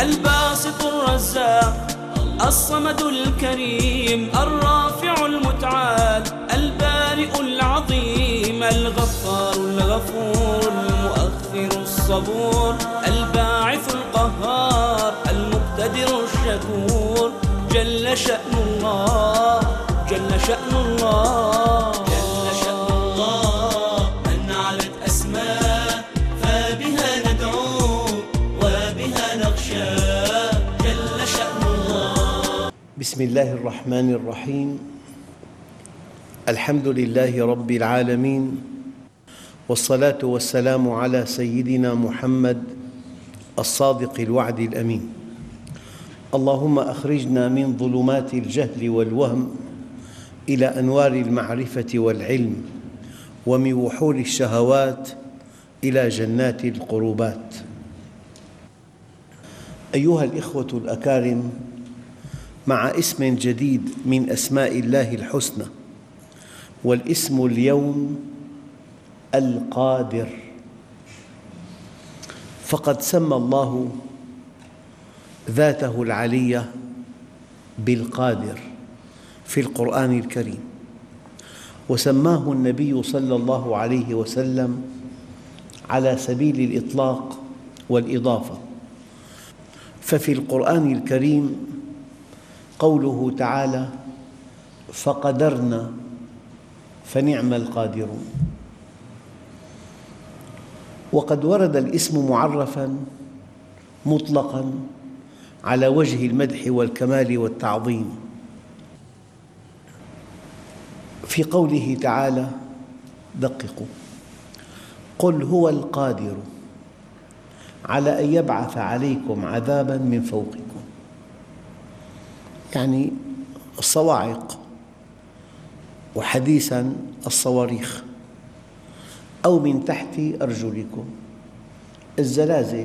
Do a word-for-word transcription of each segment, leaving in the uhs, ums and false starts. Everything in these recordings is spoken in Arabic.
الباسط الرزاق الصمد الكريم الرافع المتعال البارئ العظيم الغفار الغفور المؤخر الصبور الباعث القهار المقتدر الشكور جل شأن الله جل شأن الله جل شأن الله من علت أسماء فبها ندعو وبها نخشى جل شأن الله. بسم الله الرحمن الرحيم. الحمد لله رب العالمين، والصلاة والسلام على سيدنا محمد الصادق الوعد الأمين. اللهم أخرجنا من ظلمات الجهل والوهم إلى أنوار المعرفة والعلم، ومن وحول الشهوات إلى جنات القربات. أيها الإخوة الأكارم، مع اسم جديد من أسماء الله الحسنى، والاسم اليوم القادر. فقد سمى الله ذاته العلية بالقادر في القرآن الكريم، وسماه النبي صلى الله عليه وسلم على سبيل الإطلاق والإضافة. ففي القرآن الكريم قوله تعالى: فقدرنا فنعم القادرون. وقد ورد الاسم معرفاً مطلقاً على وجه المدح والكمال والتعظيم، في قوله تعالى: دققوا: قل هو القادر على أن يبعث عليكم عذاباً من فوقكم، يعني الصواعق، وحديثاً الصواريخ، أو من تحت أرجلكم الزلازل،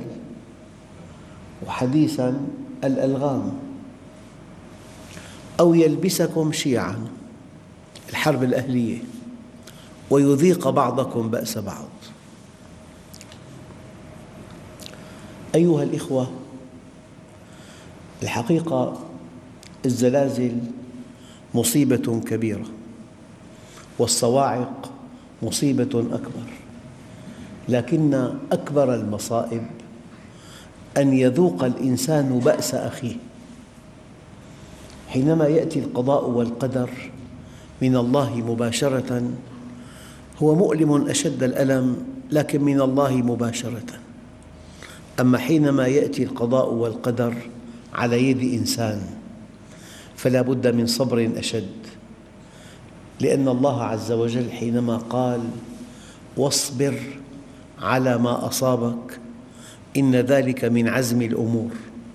وحديثاً الألغام، أو يلبسكم شيعاً الحرب الأهلية، ويذيق بعضكم بأس بعض. أيها الإخوة، الحقيقة الزلازل مصيبة كبيرة، والصواعق مصيبة أكبر، لكن أكبر المصائب أن يذوق الإنسان بأس أخيه. حينما يأتي القضاء والقدر من الله مباشرة هو مؤلم أشد الألم، لكن من الله مباشرة. أما حينما يأتي القضاء والقدر على يد إنسان فلا بد من صبر أشد، لأن الله عز وجل حينما قال: واصبر على ما أصابك إن ذلك من عزم الأمور،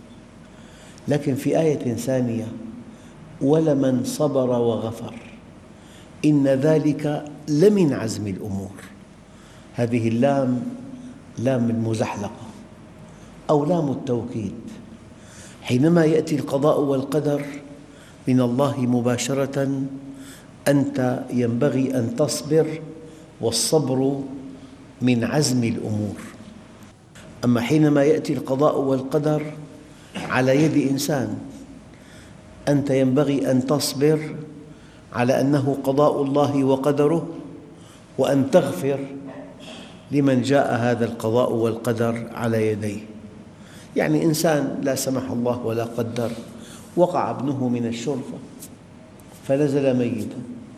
لكن في آية ثانية: ولمن صبر وغفر إن ذلك لمن عزم الأمور. هذه اللام لام المزحلقة أو لام التوكيد. حينما يأتي القضاء والقدر من الله مباشرة أنت ينبغي أن تصبر، والصبر من عزم الأمور. أما حينما يأتي القضاء والقدر على يد إنسان أنت ينبغي أن تصبر على أنه قضاء الله وقدره، وأن تغفر لمن جاء هذا القضاء والقدر على يديه. يعني إنسان لا سمح الله ولا قدر وقع ابنه من الشرفة فنزل ميتاً،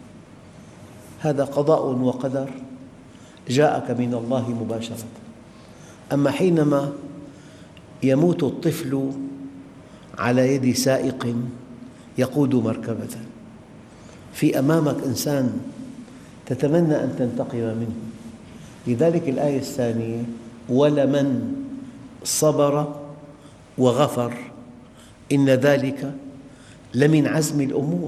هذا قضاء وقدر جاءك من الله مباشرة. أما حينما يموت الطفل على يد سائق يقود مركبة، في أمامك إنسان تتمنى أن تنتقم منه. لذلك الآية الثانية: ولمن صبر وغفر إن ذلك لمن عزم الأمور.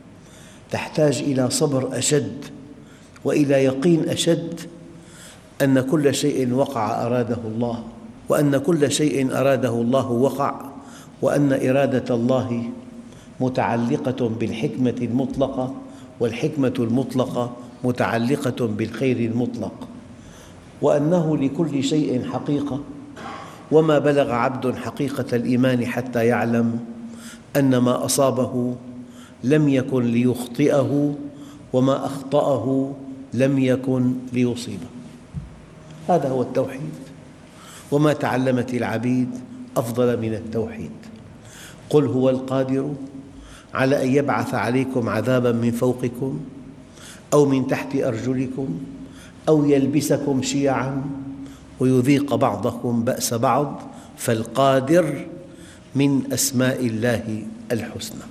تحتاج إلى صبر أشد وإلى يقين أشد أن كل شيء وقع أراده الله، وأن كل شيء أراده الله وقع، وأن إرادة الله متعلقة بالحكمة المطلقة، والحكمة المطلقة متعلقة بالخير المطلق، وأنه لكل شيء حقيقة، وما بلغ عبد حقيقة الإيمان حتى يعلم أن ما أصابه لم يكن ليخطئه وما أخطأه لم يكن ليصيبه. هذا هو التوحيد، وما تعلمت العبيد أفضل من التوحيد. قل هو القادر على أن يبعث عليكم عذاباً من فوقكم أو من تحت أرجلكم أو يلبسكم شيعاً ويذيق بعضكم بأس بعض، فالقادر من أسماء الله الحسنى.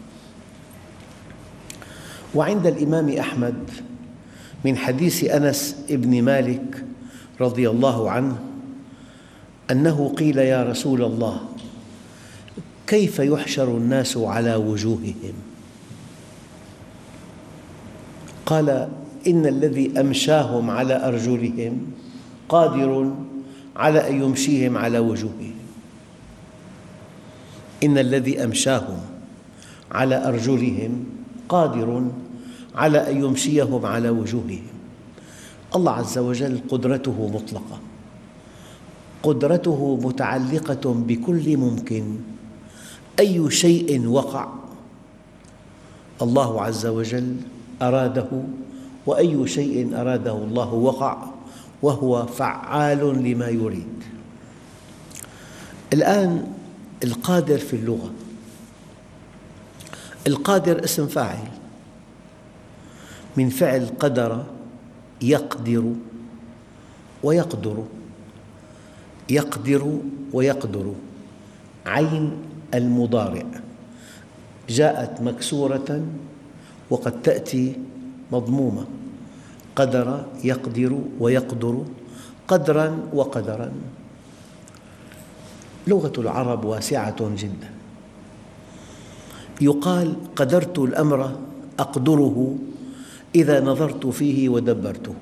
وعند الإمام أحمد من حديث أنس بن مالك رضي الله عنه أنه قيل: يا رسول الله، كيف يحشر الناس على وجوههم؟ قال: إن الذي أمشاهم على أرجلهم قادر على أن يمشيهم على وجوههم. إن الذي أمشاهم على أرجلهم قادر على أن يمشيهم على وجوههم. الله عز وجل قدرته مطلقة، قدرته متعلقة بكل ممكن. أي شيء وقع الله عز وجل أراده، وأي شيء أراده الله وقع، وهو فعال لما يريد. الآن القادر في اللغة، القادر اسم فاعل من فعل قدر يقدر ويقدر، يقدر ويقدر، عين المضارع جاءت مكسورة وقد تأتي مضمومة. قدر يقدر ويقدر، قدراً وقدراً. لغة العرب واسعة جداً. يقال: قدرت الأمر أقدره إذا نظرت فيه ودبرته.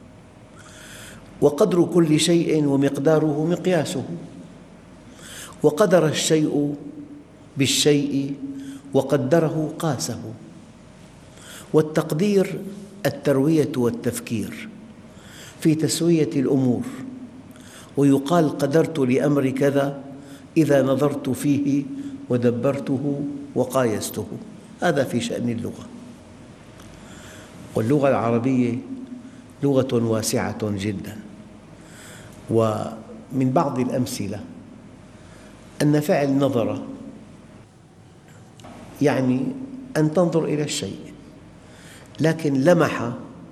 وقدر كل شيء ومقداره مقياسه. وقدر الشيء بالشيء وقدره قاسه. والتقدير التروية والتفكير في تسوية الأمور. ويقال: قدرت لأمر كذا إذا نظرت فيه ودبرته وقايسته. هذا في شأن اللغة. واللغة العربية لغة واسعة جداً. ومن بعض الأمثلة أن فعل نظر يعني أن تنظر إلى الشيء، لكن لمح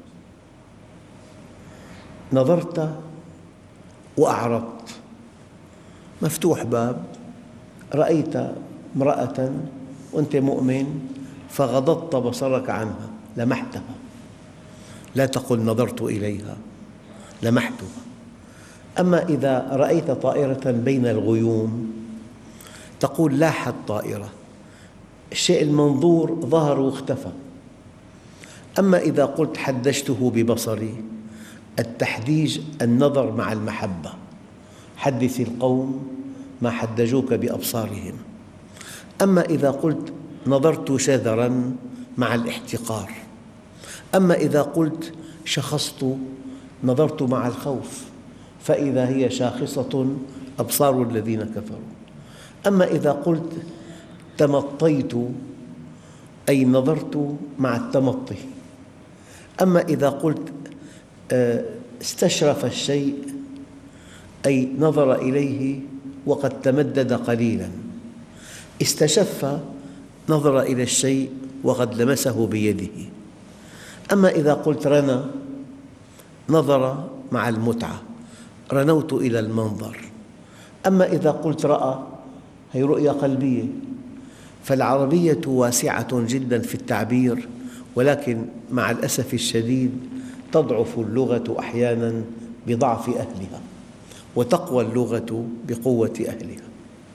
نظرت وأعرضت. مفتوح باب، رأيت امرأة وأنت مؤمن فغضضت بصرك عنها، لمحتها. لا تقل نظرت إليها، لمحتها. أما إذا رأيت طائرة بين الغيوم تقول لاحت طائرة، الشيء المنظور ظهر واختفى. أما إذا قلت حدجته ببصري، التحديج النظر مع المحبة. حدث القوم ما حدجوك بأبصارهم. أما إذا قلت نظرت شذراً مع الاحتقار. أما إذا قلت شخصت، نظرت مع الخوف، فإذا هي شاخصة أبصار الذين كفروا. أما إذا قلت تمطيت، أي نظرت مع التمطي. أما إذا قلت استشرف الشيء، أي نظر إليه وقد تمدد قليلاً. استشف، نظر إلى الشيء وقد لمسه بيده. أما إذا قلت رنى، نظر مع المتعة، رنوت إلى المنظر. أما إذا قلت رأى، هي رؤية قلبية. فالعربية واسعة جداً في التعبير، ولكن مع الأسف الشديد تضعف اللغة أحياناً بضعف أهلها، وتقوى اللغة بقوة أهلها.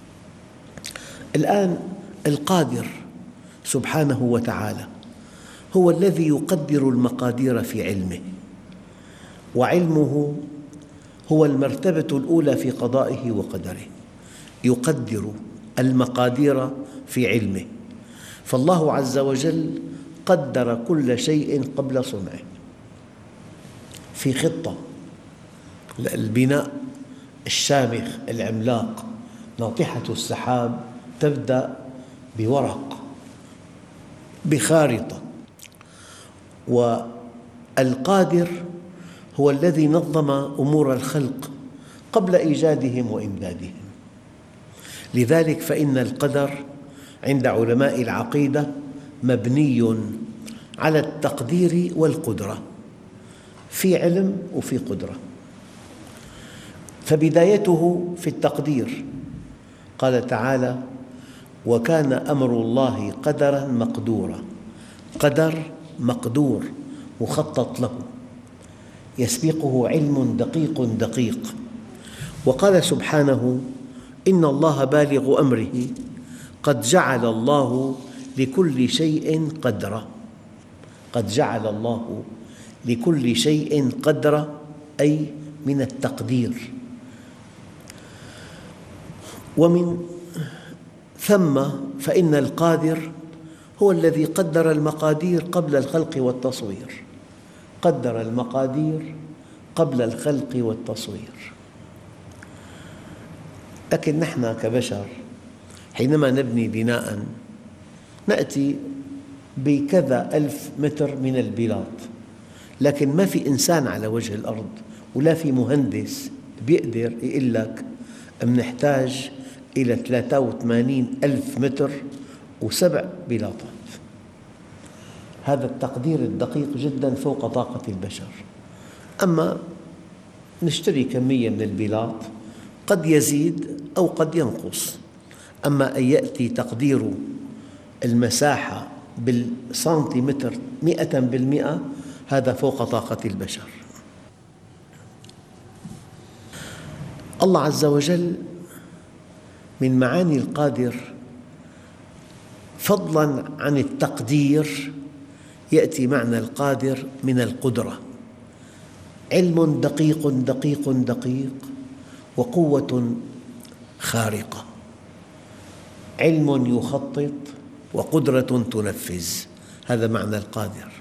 الآن القادر سبحانه وتعالى هو الذي يقدر المقادير في علمه، وعلمه هو المرتبة الأولى في قضائه وقدره. يقدر المقادير في علمه. فالله عز وجل قدر كل شيء قبل صنعه في خطة. البناء الشامخ العملاق ناطحة السحاب تبدأ بورق، بخارطة. والقادر هو الذي نظم أمور الخلق قبل إيجادهم وإمدادهم. لذلك فإن القدر عند علماء العقيدة مبني على التقدير والقدرة، في علم وفي قدرة. فبدايته في التقدير، قال تعالى: وكان أمر الله قدرا مقدورا. قدر مقدور مخطط له، يسبقه علم دقيق دقيق. وقال سبحانه: إن الله بالغ أمره قد جعل الله لكل شيء قدرا. قد جعل الله لكل شيء قدرا، أي من التقدير. ومن ثم فإن القادر هو الذي قدر المقادير قبل الخلق والتصوير. قدر المقادير قبل الخلق والتصوير. لكن نحن كبشر حينما نبني بناء نأتي بكذا ألف متر من البلاط، لكن ما في إنسان على وجه الأرض ولا في مهندس بيقدر يقول لك نحتاج إلى ثلاثة وثمانين ألف متر وسبع بلاطات. هذا التقدير الدقيق جدا فوق طاقة البشر. أما نشتري كمية من البلاط قد يزيد أو قد ينقص. أما أن يأتي تقدير المساحة بالسنتيمتر مئة بالمئة، هذا فوق طاقة البشر. الله عز وجل من معاني القادر فضلاً عن التقدير يأتي معنى القادر من القدرة، علم دقيق دقيق دقيق وقوة خارقة. علم يخطط وقدرة تنفذ، هذا معنى القادر.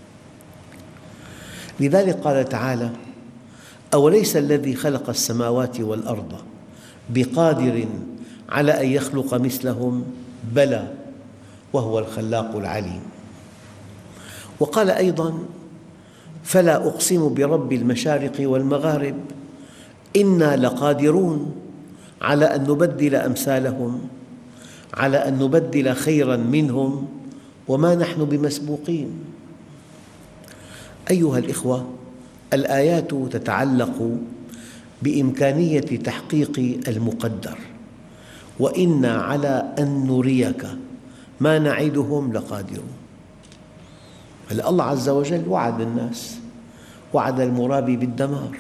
لذلك قال تعالى: أوليس الذي خلق السماوات والأرض بقادر على أن يخلق مثلهم بلى وهو الخلاق العليم. وقال أيضاً: فلا أقسم برب المشارق والمغارب إنا لقادرون على أن نبدل أمثالهم، على أن نبدل خيراً منهم وما نحن بمسبوقين. أيها الإخوة، الآيات تتعلق بإمكانية تحقيق المقدر. وإنا على أن نريك ما نعدهم لقادرون. الله عز وجل وعد الناس، وعد المرابي بالدمار،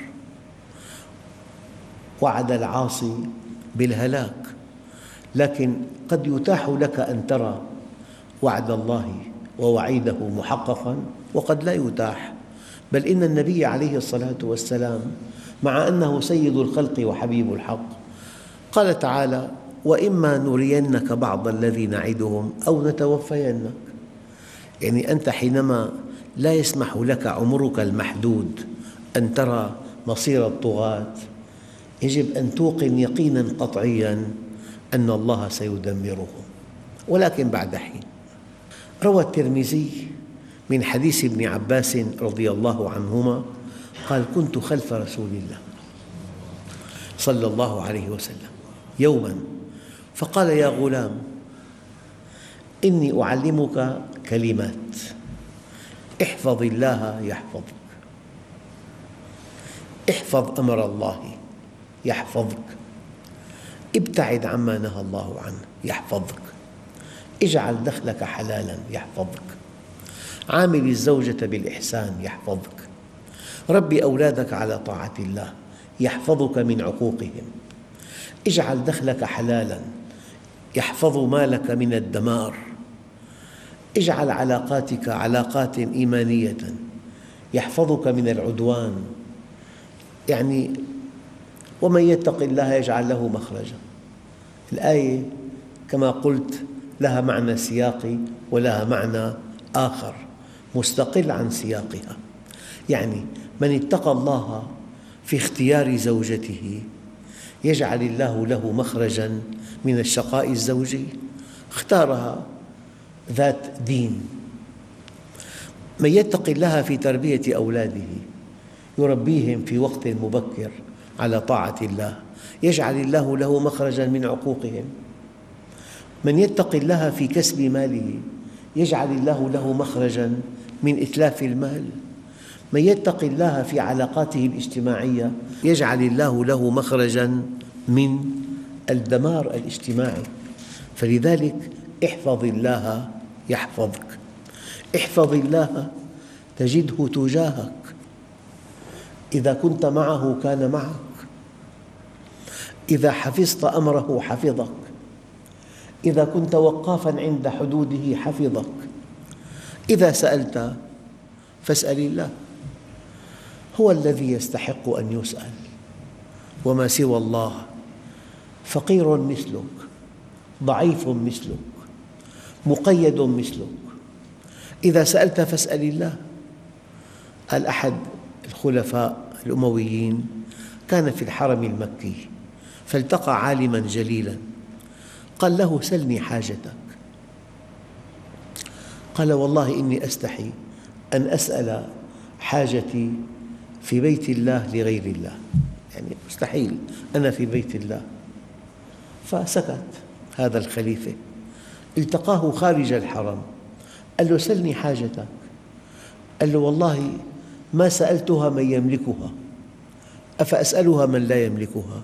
وعد العاصي بالهلاك، لكن قد يتاح لك أن ترى وعد الله ووعيده محققاً وقد لا يتاح. بل إن النبي عليه الصلاة والسلام مع أنه سيد الخلق وحبيب الحق قال تعالى: وإما نرينك بعض الذي نعدهم أو نتوفينك. يعني أنت حينما لا يسمح لك عمرك المحدود أن ترى مصير الطغاة، يجب أن توقن يقيناً قطعياً أن الله سيدمرهم، ولكن بعد حين. روى الترمذي من حديث ابن عباس رضي الله عنهما قال: كنت خلف رسول الله صلى الله عليه وسلم يوماً فقال: يا غلام، إني أعلمك كلمات، احفظ الله يحفظك، احفظ أمر الله يحفظك، ابتعد عما نهى الله عنه يحفظك، اجعل دخلك حلالاً يحفظك، عامل الزوجة بالإحسان يحفظك، ربي أولادك على طاعة الله يحفظك من عقوقهم، اجعل دخلك حلالاً يحفظ مالك من الدمار، اجعل علاقاتك علاقات إيمانية يحفظك من العدوان. يعني ومن يتق الله يجعل له مخرجا. الآية كما قلت لها معنى سياقي ولها معنى آخر مستقل عن سياقها. يعني من اتقى الله في اختيار زوجته يجعل الله له مخرجاً من الشقاء الزوجي. اختارها ذات دين. من يتق الله في تربية أولاده يربيهم في وقت مبكر على طاعة الله يجعل الله له مخرجاً من عقوقهم. من يتق الله في كسب ماله يجعل الله له مخرجاً من إتلاف المال. من يتق الله في علاقاته الاجتماعية يجعل الله له مخرجاً من الدمار الاجتماعي. فلذلك احفظ الله يحفظك، احفظ الله تجده تجاهك. إذا كنت معه كان معك، إذا حفظت أمره حفظك، إذا كنت وقافاً عند حدوده حفظك. إذا سألت فاسأل الله، هو الذي يستحق أن يسأل، وما سوى الله فقير مثلك، ضعيف مثلك، مقيد مثلك. إذا سألت فاسأل الله. قال أحد الخلفاء الأمويين كان في الحرم المكي فالتقى عالماً جليلاً، قال له: سلني حاجتك. قال: والله إني أستحي أن أسأل حاجتي في بيت الله لغير الله، يعني مستحيل، أنا في بيت الله. فسكت هذا الخليفة. التقاه خارج الحرم، قال له: سلني حاجتك. قال له: والله ما سألتها من يملكها، أفأسألها من لا يملكها؟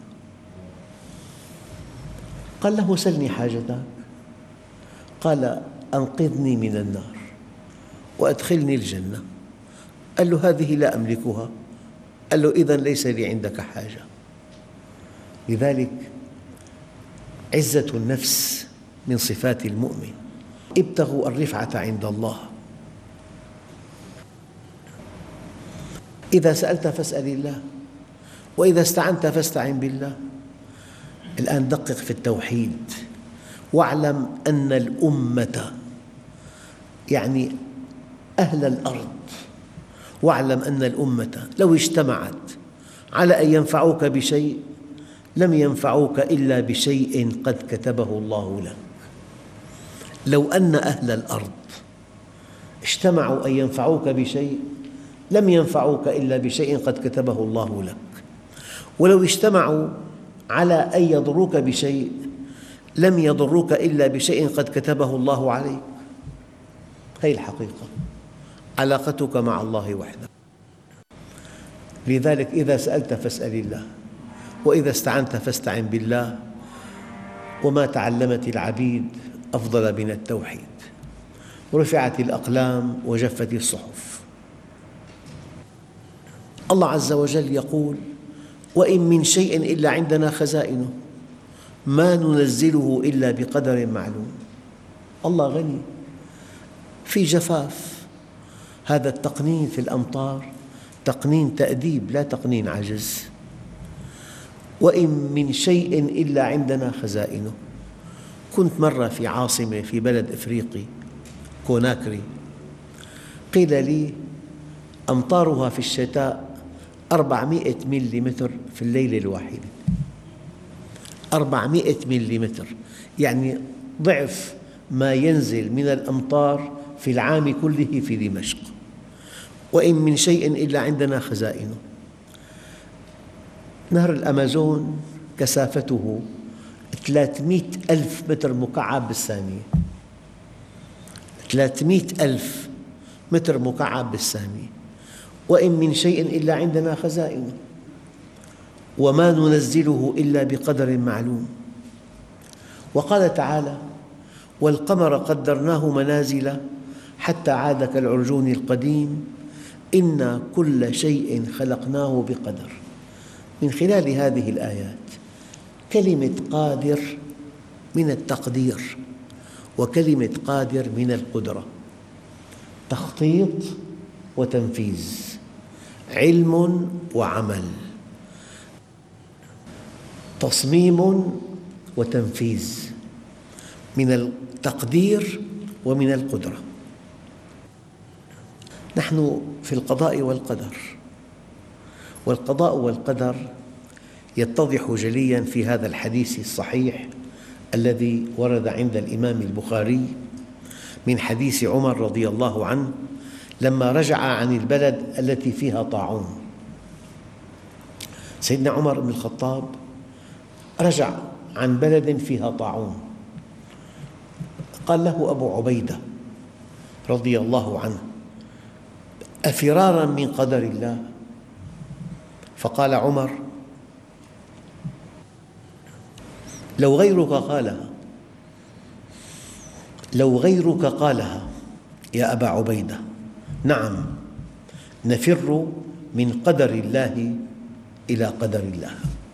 قال له: سلني حاجتك. قال: أنقذني من النار وأدخلني الجنة. قال له: هذه لا أملكها. قال له: إذن ليس لي عندك حاجة. لذلك عزة النفس من صفات المؤمن. ابتغوا الرفعة عند الله. إذا سألت فاسأل الله، وإذا استعنت فاستعن بالله. الآن دقق في التوحيد، واعلم أن الأمة يعني أهل الأرض، واعلم أن الأمة لو اجتمعت على أن ينفعوك بشيء لم ينفعوك إلا بشيء قد كتبه الله لك. لو أن أهل الأرض اجتمعوا أن ينفعوك بشيء لم ينفعوك إلا بشيء قد كتبه الله لك، ولو اجتمعوا على أن يضروك بشيء لم يضروك إلا بشيء قد كتبه الله عليك. هذه الحقيقة، علاقتك مع الله وحده. لذلك إذا سألت فاسأل الله، وإذا استعنت فاستعن بالله. وما تعلمت العبيد أفضل من التوحيد. رفعت الأقلام وجفت الصحف. الله عز وجل يقول: وإن من شيء إلا عندنا خزائنه ما ننزله إلا بقدر معلوم. الله غني. في جفاف، هذا التقنين في الأمطار تقنين تأديب لا تقنين عجز. وإن من شيء إلا عندنا خزائنه. كنت مرة في عاصمة في بلد إفريقي كوناكري، قيل لي أمطارها في الشتاء أربعمئة مليمتر في الليلة الواحدة. أربعمئة مليمتر يعني ضعف ما ينزل من الأمطار في العام كله في دمشق. وإن من شيء إلا عندنا خزائنه. نهر الأمازون كثافته ثلاثمئة ألف متر مكعب بالثانية. ثلاثمئة ألف متر مكعب بالثانية. وإن من شيء إلا عندنا خزائنه وما ننزله إلا بقدر معلوم. وقال تعالى: والقمر قدرناه منازل حتى عاد كالعرجون القديم إنا كل شيء خلقناه بقدر. من خلال هذه الآيات كلمة قادر من التقدير، وكلمة قادر من القدرة. تخطيط وتنفيذ، علم وعمل، تصميم وتنفيذ، من التقدير ومن القدرة. نحن في القضاء والقدر، والقضاء والقدر يتضح جلياً في هذا الحديث الصحيح الذي ورد عند الإمام البخاري من حديث عمر رضي الله عنه لما رجع عن البلد التي فيها طاعون. سيدنا عمر بن الخطاب رجع عن بلد فيها طاعون، قال له أبو عبيدة رضي الله عنه: أفرارا من قدر الله؟ فقال عمر: لو غيرك قالها لو غيرك قالها يا أبا عبيدة، نعم، نفر من قدر الله إلى قدر الله،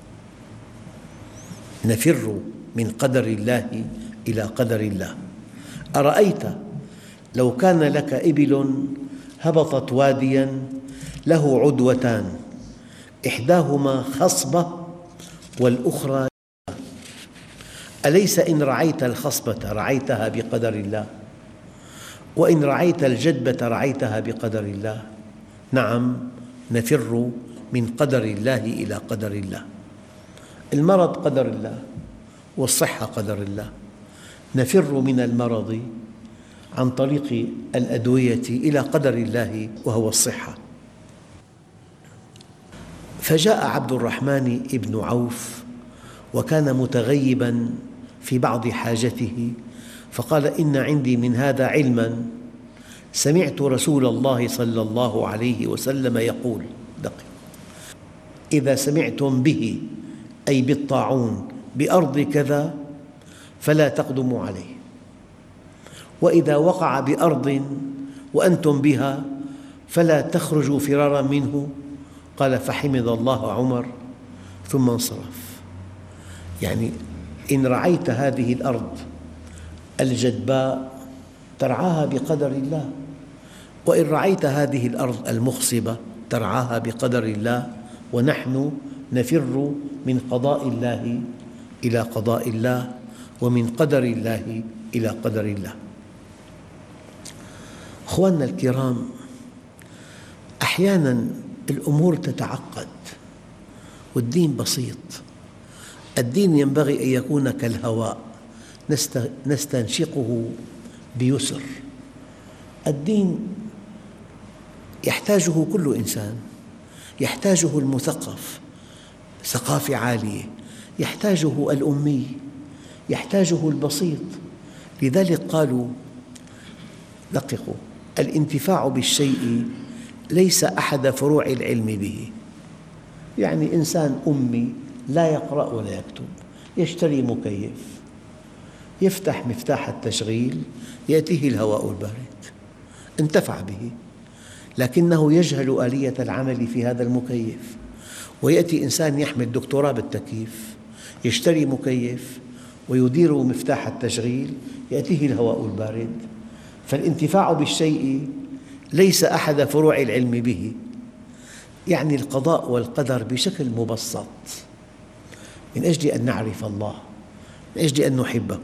نفر من قدر الله إلى قدر الله. أرأيت لو كان لك إبل هبطت وادياً له عدوتان، إحداهما خصبة والأخرى، أليس إن رعيت الخصبة رعيتها بقدر الله، وإن رعيت الجدبة رعيتها بقدر الله؟ نعم، نفر من قدر الله إلى قدر الله. المرض قدر الله والصحة قدر الله، نفر من المرض عن طريق الأدوية إلى قدر الله وهو الصحة. فجاء عبد الرحمن بن عوف وكان متغيباً في بعض حاجته، فقال: إن عندي من هذا علماً سمعت رسول الله صلى الله عليه وسلم يقول: دقيق، إذا سمعتم به أي بالطاعون بأرض كذا فلا تقدموا عليه، وإذا وقع بأرض وأنتم بها فلا تخرجوا فرارا منه. قال: فحمد الله عمر ثم انصرف. يعني إن رعيت هذه الأرض الجدباء ترعاها بقدر الله، وإن رعيت هذه الأرض المخصبة ترعاها بقدر الله، ونحن نفر من قضاء الله إلى قضاء الله، ومن قدر الله إلى قدر الله. أخواننا الكرام، أحياناً الأمور تتعقد والدين بسيط. الدين ينبغي أن يكون كالهواء نستنشقه بيسر. الدين يحتاجه كل إنسان، يحتاجه المثقف ثقافة عالية، يحتاجه الأمي، يحتاجه البسيط. لذلك قالوا: دققوا، الانتفاع بالشيء ليس أحد فروع العلم به. يعني إنسان أمي لا يقرأ ولا يكتب، يشتري مكيف، يفتح مفتاح التشغيل يأتيه الهواء البارد، انتفع به، لكنه يجهل آلية العمل في هذا المكيف. ويأتي إنسان يحمل دكتوراه بالتكييف، يشتري مكيف ويدير مفتاح التشغيل يأتيه الهواء البارد. فالانتفاع بالشيء ليس أحد فروع العلم به. يعني القضاء والقدر بشكل مبسط، من أجل أن نعرف الله، من أجل أن نحبه.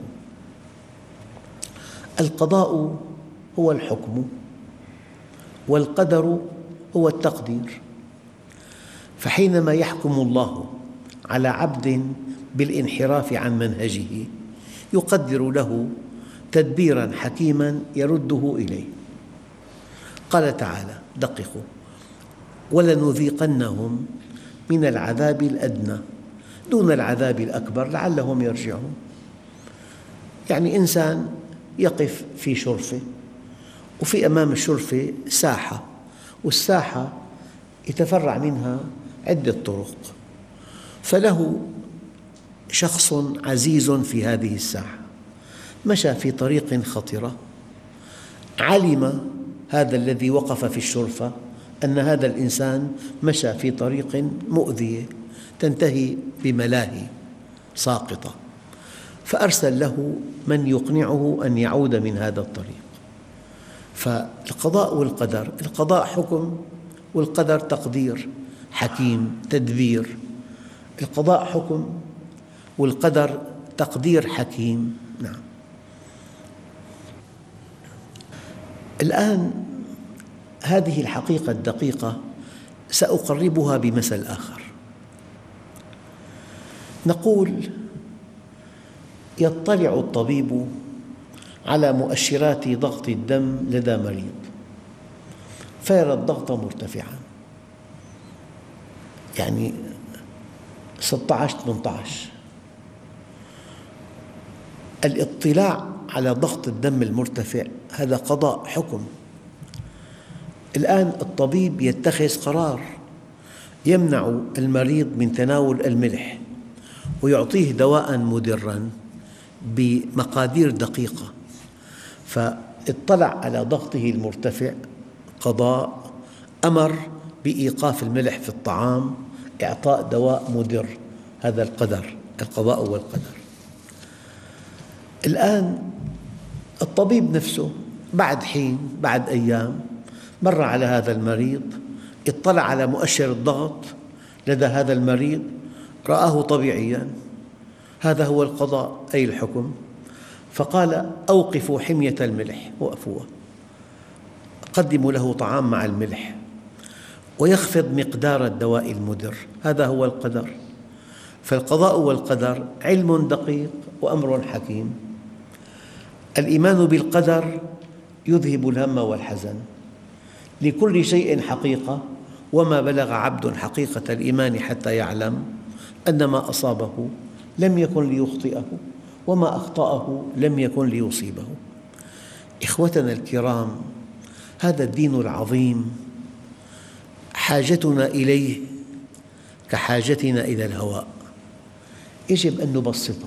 القضاء هو الحكم، والقدر هو التقدير. فحينما يحكم الله على عبد بالانحراف عن منهجه يقدر له تدبيراً حكيماً يرده إليه. قال تعالى: دققوا، ولنذيقنهم من العذاب الأدنى دون العذاب الأكبر لعلهم يرجعون. يعني إنسان يقف في شرفة، وفي أمام الشرفة ساحة، والساحة يتفرع منها عدة طرق، فله شخص عزيز في هذه الساحة مشى في طريق خطرة، علم هذا الذي وقف في الشرفة أن هذا الإنسان مشى في طريق مؤذية تنتهي بملاهي ساقطة، فأرسل له من يقنعه أن يعود من هذا الطريق. فالقضاء والقدر، القضاء حكم والقدر تقدير حكيم تدبير. القضاء حكم والقدر تقدير حكيم. نعم. الآن هذه الحقيقة الدقيقة سأقربها بمثل آخر. نقول يطلع الطبيب على مؤشرات ضغط الدم لدى مريض فيرى الضغط مرتفعا، يعني ستة عشر ثمانية عشر. الاطلاع على ضغط الدم المرتفع هذا قضاء حكم. الآن الطبيب يتخذ قرار يمنع المريض من تناول الملح ويعطيه دواء مدراً بمقادير دقيقة، فاطلع على ضغطه المرتفع قضاء، أمر بإيقاف الملح في الطعام، إعطاء دواء مدر، هذا القدر، القضاء والقدر. الآن الطبيب نفسه بعد حين، بعد أيام، مر على هذا المريض، اطلع على مؤشر الضغط لدى هذا المريض، رآه طبيعياً، هذا هو القضاء أي الحكم، فقال أوقفوا حمية الملح، وقفوها، قدموا له طعام مع الملح ويخفض مقدار الدواء المدر، هذا هو القدر. فالقضاء والقدر علم دقيق وأمر حكيم. الإيمان بالقدر يذهب الهم والحزن، لكل شيء حقيقة، وما بلغ عبد حقيقة الإيمان حتى يعلم أن ما أصابه لم يكن ليخطئه وما أخطأه لم يكن ليصيبه. إخوتنا الكرام، هذا الدين العظيم حاجتنا إليه كحاجتنا إلى الهواء، يجب أن نبسطه،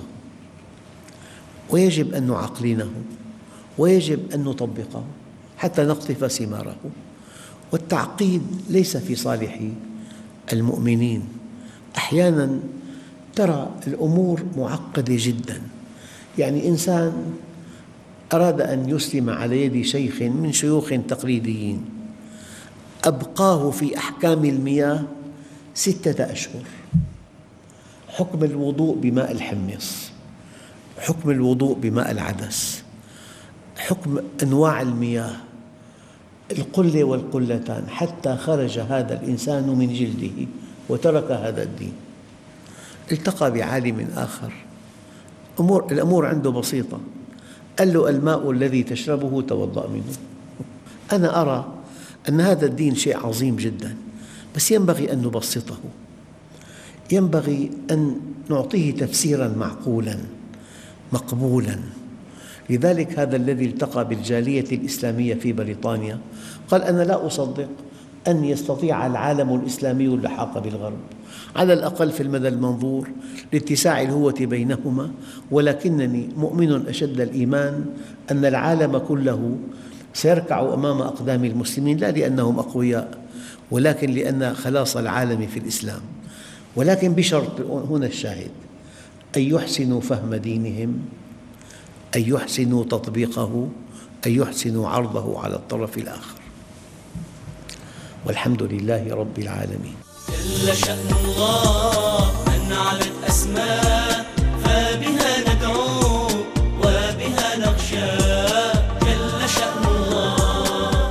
ويجب أن نعقلنه، ويجب أن نطبقه حتى نقطف ثماره. والتعقيد ليس في صالح المؤمنين. أحياناً ترى الأمور معقدة جداً، يعني إنسان أراد أن يسلم على يد شيخ من شيوخ تقليديين، أبقاه في أحكام المياه ستة أشهر، حكم الوضوء بماء الحمص، حكم الوضوء بماء العدس، حكم أنواع المياه، القلة والقلتان، حتى خرج هذا الإنسان من جلده وترك هذا الدين. التقى بعالم آخر، أمور الأمور عنده بسيطة، قال له الماء الذي تشربه توضأ منه. أنا أرى أن هذا الدين شيء عظيم جداً، بس ينبغي أن نبسطه، ينبغي أن نعطيه تفسيراً معقولاً مقبولاً. لذلك هذا الذي التقى بالجالية الإسلامية في بريطانيا قال أنا لا أصدق أن يستطيع العالم الإسلامي اللحاق بالغرب، على الأقل في المدى المنظور لاتساع الهوة بينهما، ولكنني مؤمن أشد الإيمان أن العالم كله سيركع أمام أقدام المسلمين، لا لأنهم أقوياء، ولكن لأن خلاص العالم في الإسلام، ولكن بشرط، هنا الشاهد، أن يحسنوا فهم دينهم، أن يحسنوا تطبيقه، أن يحسنوا عرضه على الطرف الآخر. والحمد لله رب العالمين. جل شأن الله من علت أسماء، فبها ندعو وبها نخشى. جل شأن الله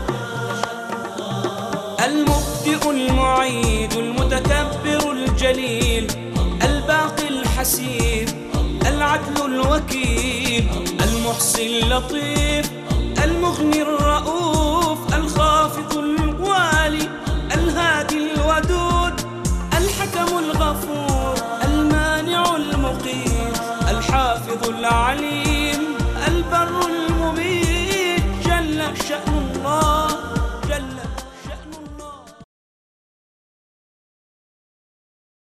المبدئ المعيد المتكبر الجليل الباقي الحسيب العدل الوكيل المحصي اللطيف المغني الرؤوف